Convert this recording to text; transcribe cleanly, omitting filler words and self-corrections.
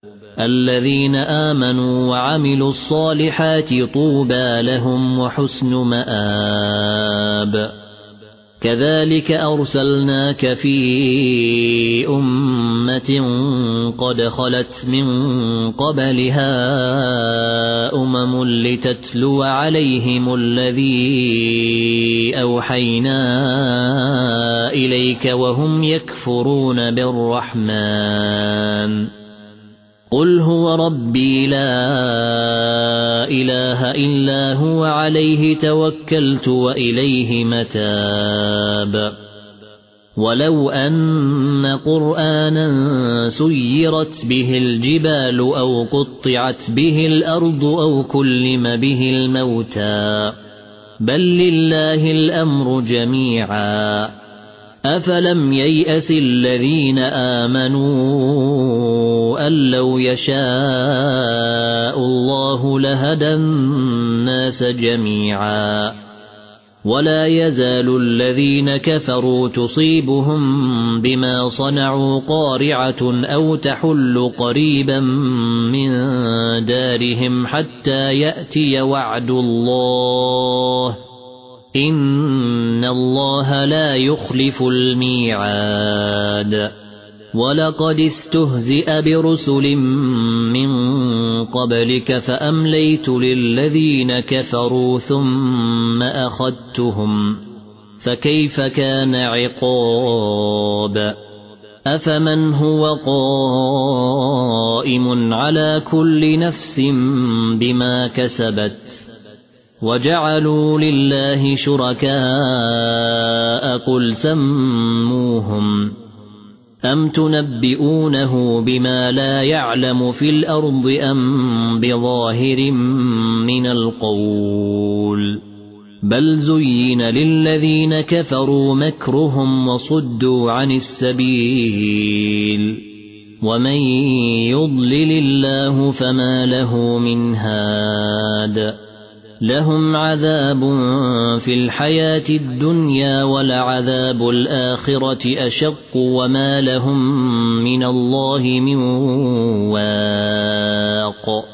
الذين آمنوا وعملوا الصالحات طوبى لهم وحسن مآب كذلك أرسلناك في أمة قد خلت من قبلها لتتلو عليهم الذي أوحينا إليك وهم يكفرون بالرحمن قل هو ربي لا إله إلا هو عليه توكلت وإليه متاب ولو أن قرآنا سيرت به الجبال أو قطعت به الأرض أو كلم به الموتى بل لله الأمر جميعا أفلم ييأس الذين آمنوا أن لو يشاء الله لهدى الناس جميعا ولا يزال الذين كفروا تصيبهم بما صنعوا قارعة أو تحل قريبا من دارهم حتى يأتي وعد الله إن الله لا يخلف الميعاد ولقد استهزئ برسل من قبلك فأمليت للذين كفروا ثم أخذتهم فكيف كان عقاب أفمن هو قائم على كل نفس بما كسبت وجعلوا لله شركاء قل سموهم أم تنبئونه بما لا يعلم في الأرض أم بظاهر من القول بل زين للذين كفروا مكرهم وصدوا عن السبيل ومن يضلل الله فما له من هاد لهم عذاب في الحياة الدنيا ولعذاب الآخرة أشق وما لهم من الله من واق